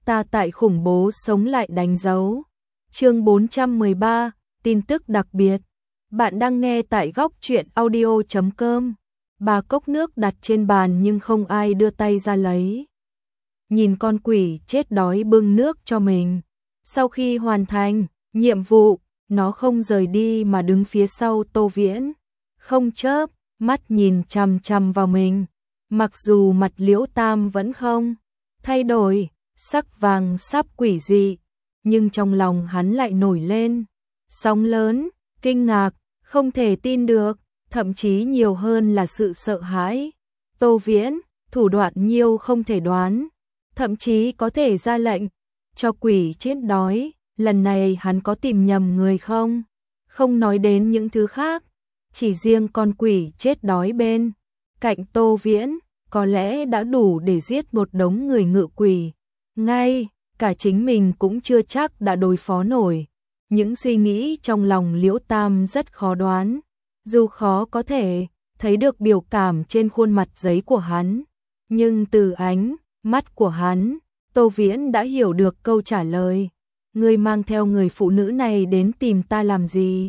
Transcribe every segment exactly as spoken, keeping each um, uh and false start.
ta tại khủng bố sống lại đánh dấu. Chương bốn trăm mười ba, tin tức đặc biệt. Bạn đang nghe tại góc truyện audio chấm com. Ba cốc nước đặt trên bàn nhưng không ai đưa tay ra lấy. Nhìn con quỷ chết đói bưng nước cho mình. Sau khi hoàn thành nhiệm vụ, nó không rời đi mà đứng phía sau Tô Viễn, không chớp mắt nhìn chằm chằm vào mình. Mặc dù mặt Liễu Tam vẫn không thay đổi, sắc vàng sắp quỷ dị, nhưng trong lòng hắn lại nổi lên sóng lớn, kinh ngạc, không thể tin được, thậm chí nhiều hơn là sự sợ hãi. Tô Viễn, thủ đoạn nhiều không thể đoán, thậm chí có thể ra lệnh cho quỷ chết đói. Lần này hắn có tìm nhầm người không? Không nói đến những thứ khác, chỉ riêng con quỷ chết đói bên cạnh Tô Viễn có lẽ đã đủ để giết một đống người ngự quỷ. Ngay cả chính mình cũng chưa chắc đã đối phó nổi. Những suy nghĩ trong lòng Liễu Tam rất khó đoán, dù khó có thể thấy được biểu cảm trên khuôn mặt giấy của hắn, nhưng từ ánh mắt của hắn, Tô Viễn đã hiểu được câu trả lời. Ngươi mang theo người phụ nữ này đến tìm ta làm gì?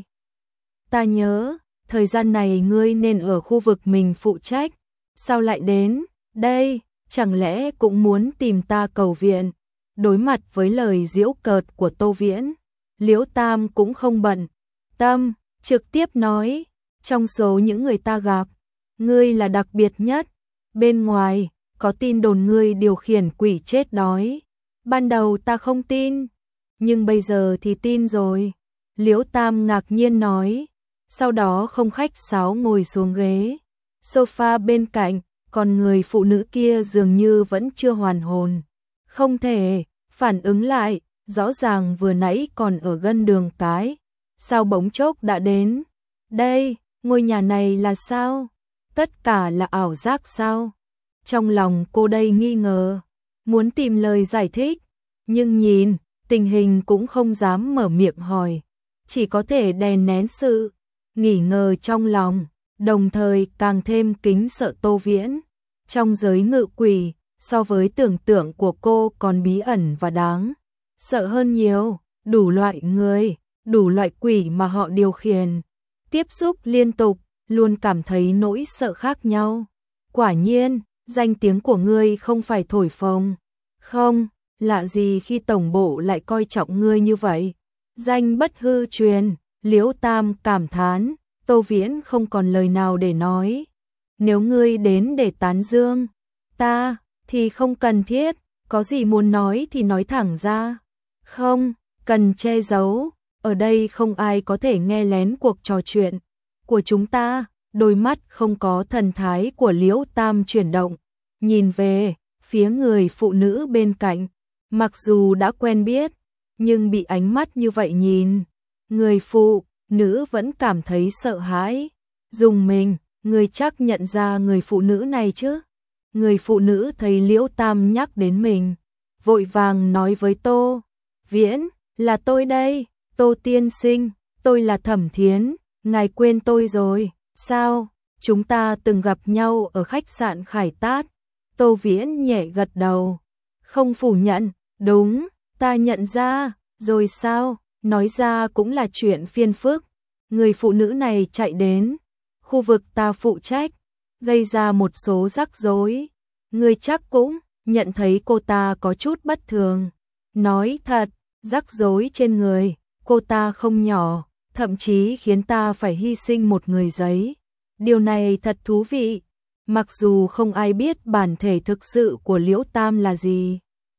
Ta nhớ, thời gian này ngươi nên ở khu vực mình phụ trách, sao lại đến đây? Chẳng lẽ cũng muốn tìm ta cầu viện? Đối mặt với lời giễu cợt của Tô Viễn, Liễu Tam cũng không bận tâm, trực tiếp nói, trong số những người ta gặp, ngươi là đặc biệt nhất. Bên ngoài có tin đồn ngươi điều khiển quỷ chết đói. Ban đầu ta không tin, nhưng bây giờ thì tin rồi. Liễu Tam ngạc nhiên nói, sau đó không khách sáo ngồi xuống ghế sofa bên cạnh, còn người phụ nữ kia dường như vẫn chưa hoàn hồn, không thể phản ứng lại, rõ ràng vừa nãy còn ở gần đường cái, sao bỗng chốc đã đến đây? Ngôi nhà này là sao? Tất cả là ảo giác sao? Trong lòng cô đây nghi ngờ, muốn tìm lời giải thích, nhưng nhìn tình hình cũng không dám mở miệng hỏi, chỉ có thể đè nén sự nghi ngờ trong lòng, đồng thời càng thêm kính sợ Tô Viễn. Trong giới ngự quỷ, so với tưởng tượng của cô còn bí ẩn và đáng sợ hơn nhiều, đủ loại người, đủ loại quỷ mà họ điều khiển, tiếp xúc liên tục, luôn cảm thấy nỗi sợ khác nhau. Quả nhiên, danh tiếng của ngươi không phải thổi phồng, không lạ gì khi tổng bộ lại coi trọng ngươi như vậy. Danh bất hư truyền, Liễu Tam cảm thán. Tô Viễn không còn lời nào để nói. Nếu ngươi đến để tán dương ta thì không cần thiết, có gì muốn nói thì nói thẳng ra, không cần che giấu. Ở đây không ai có thể nghe lén cuộc trò chuyện của chúng ta. Đôi mắt không có thần thái của Liễu Tam chuyển động, nhìn về phía người phụ nữ bên cạnh. Mặc dù đã quen biết, nhưng bị ánh mắt như vậy nhìn, người phụ nữ vẫn cảm thấy sợ hãi. Dùng mình, người chắc nhận ra người phụ nữ này chứ? Người phụ nữ thấy Liễu Tam nhắc đến mình, vội vàng nói với Tô Viễn, là tôi đây, Tô tiên sinh, tôi là Thẩm Thiến, ngài quên tôi rồi, sao? Chúng ta từng gặp nhau ở khách sạn Khải Tát. Tô Viễn nhẹ gật đầu, không phủ nhận, đúng, ta nhận ra, rồi sao? Nói ra cũng là chuyện phiền phức. Người phụ nữ này chạy đến khu vực ta phụ trách, gây ra một số rắc rối. Ngươi chắc cũng nhận thấy cô ta có chút bất thường. Nói thật, rắc rối trên người cô ta không nhỏ, thậm chí khiến ta phải hy sinh một người giấy. Điều này thật thú vị. Mặc dù không ai biết bản thể thực sự của Liễu Tam là gì,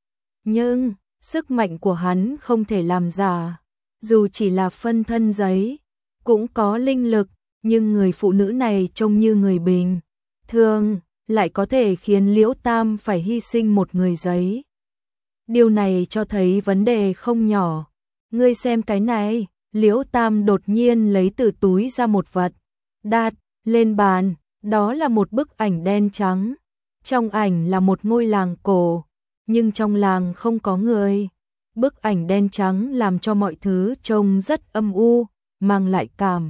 nhưng sức mạnh của hắn không thể làm giả. Dù chỉ là phân thân giấy, cũng có linh lực, nhưng người phụ nữ này trông như người bình thường, lại có thể khiến Liễu Tam phải hy sinh một người giấy. Điều này cho thấy vấn đề không nhỏ. Ngươi xem cái này. Liễu Tam đột nhiên lấy từ túi ra một vật, đặt lên bàn. Đó là một bức ảnh đen trắng. Trong ảnh là một ngôi làng cổ, nhưng trong làng không có người. Bức ảnh đen trắng làm cho mọi thứ trông rất âm u, mang lại cảm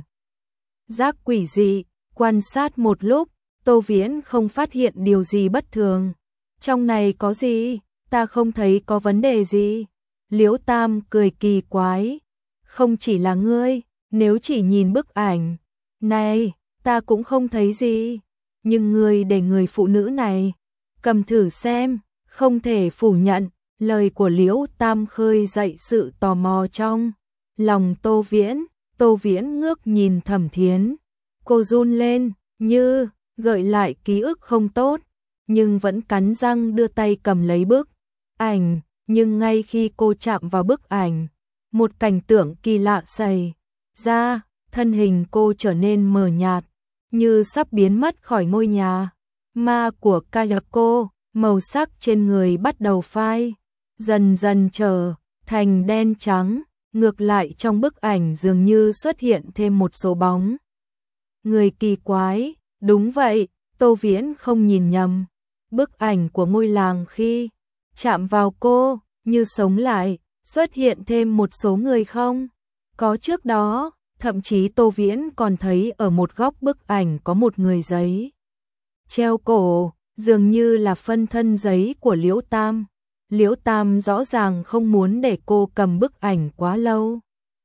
giác quỷ dị. Quan sát một lúc, Tô Viễn không phát hiện điều gì bất thường. Trong này có gì? ta không thấy có vấn đề gì. Liễu Tam cười kỳ quái, không chỉ là ngươi, nếu chỉ nhìn bức ảnh này, ta cũng không thấy gì, nhưng ngươi để người phụ nữ này cầm thử xem, không thể phủ nhận. Lời của Liễu Tam khơi dậy sự tò mò trong lòng Tô Viễn. Tô Viễn ngước nhìn Thẩm Thiến, cô run lên, như gợi lại ký ức không tốt, nhưng vẫn cắn răng đưa tay cầm lấy bức ảnh. Nhưng ngay khi cô chạm vào bức ảnh, một cảnh tượng kỳ lạ xảy ra, thân hình cô trở nên mờ nhạt, như sắp biến mất khỏi ngôi nhà ma của Kayako. Màu sắc trên người bắt đầu phai dần dần trở thành đen trắng, ngược lại trong bức ảnh dường như xuất hiện thêm một số bóng người kỳ quái. Đúng vậy, Tô Viễn không nhìn nhầm, bức ảnh của ngôi làng khi chạm vào cô như sống lại, xuất hiện thêm một số người không có trước đó. Thậm chí Tô Viễn còn thấy ở một góc bức ảnh có một người giấy treo cổ, dường như là phân thân giấy của Liễu Tam. Liễu Tam rõ ràng không muốn để cô cầm bức ảnh quá lâu,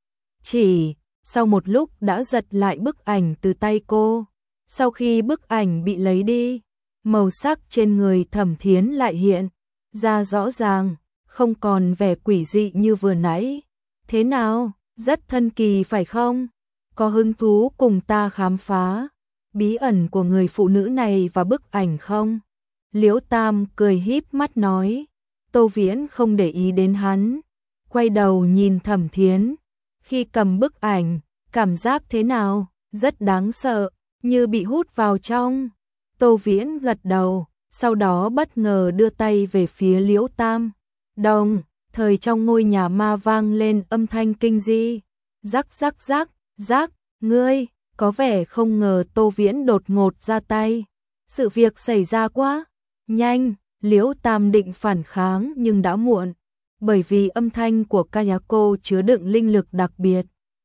chỉ sau một lúc đã giật lại bức ảnh từ tay cô. Sau khi bức ảnh bị lấy đi, màu sắc trên người Thẩm Thiến lại hiện ra rõ ràng, không còn vẻ quỷ dị như vừa nãy. Thế nào, rất thân kỳ phải không? Có hứng thú cùng ta khám phá bí ẩn của người phụ nữ này và bức ảnh không? Liễu Tam cười híp mắt nói. Tô Viễn không để ý đến hắn, quay đầu nhìn Thẩm Thiến. Khi cầm bức ảnh, cảm giác thế nào? Rất đáng sợ, như bị hút vào trong. Tô Viễn gật đầu, sau đó bất ngờ đưa tay về phía Liễu Tam. Đồng thời trong ngôi nhà ma vang lên âm thanh kinh dị. Rắc rắc rắc, rắc, ngươi, có vẻ không ngờ Tô Viễn đột ngột ra tay. Sự việc xảy ra quá nhanh, Liễu Tam định phản kháng nhưng đã muộn, bởi vì âm thanh của Kayako chứa đựng linh lực đặc biệt,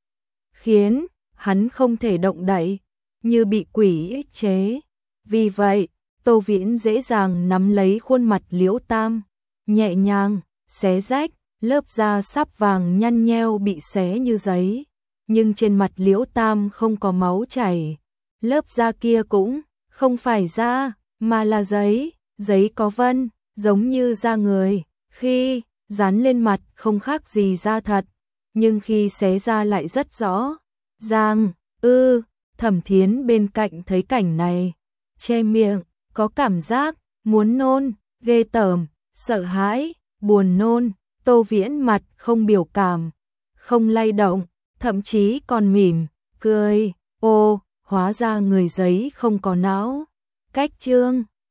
khiến hắn không thể động đậy, như bị quỷ ức chế. Vì vậy, Tô Viễn dễ dàng nắm lấy khuôn mặt Liễu Tam, nhẹ nhàng xé rách, lớp da sáp vàng nhăn nheo bị xé như giấy, nhưng trên mặt Liễu Tam không có máu chảy. Lớp da kia cũng không phải da, mà là giấy, giấy có vân, giống như da người. Khi dán lên mặt không khác gì da thật, nhưng khi xé ra lại rất rõ ràng. Ư, Thẩm Thiến bên cạnh thấy cảnh này, che miệng, có cảm giác muốn nôn, ghê tởm, sợ hãi, buồn nôn. Tô Viễn mặt không biểu cảm, không lay động, thậm chí còn mỉm cười. Ô, hóa ra người giấy không có não. Cách chương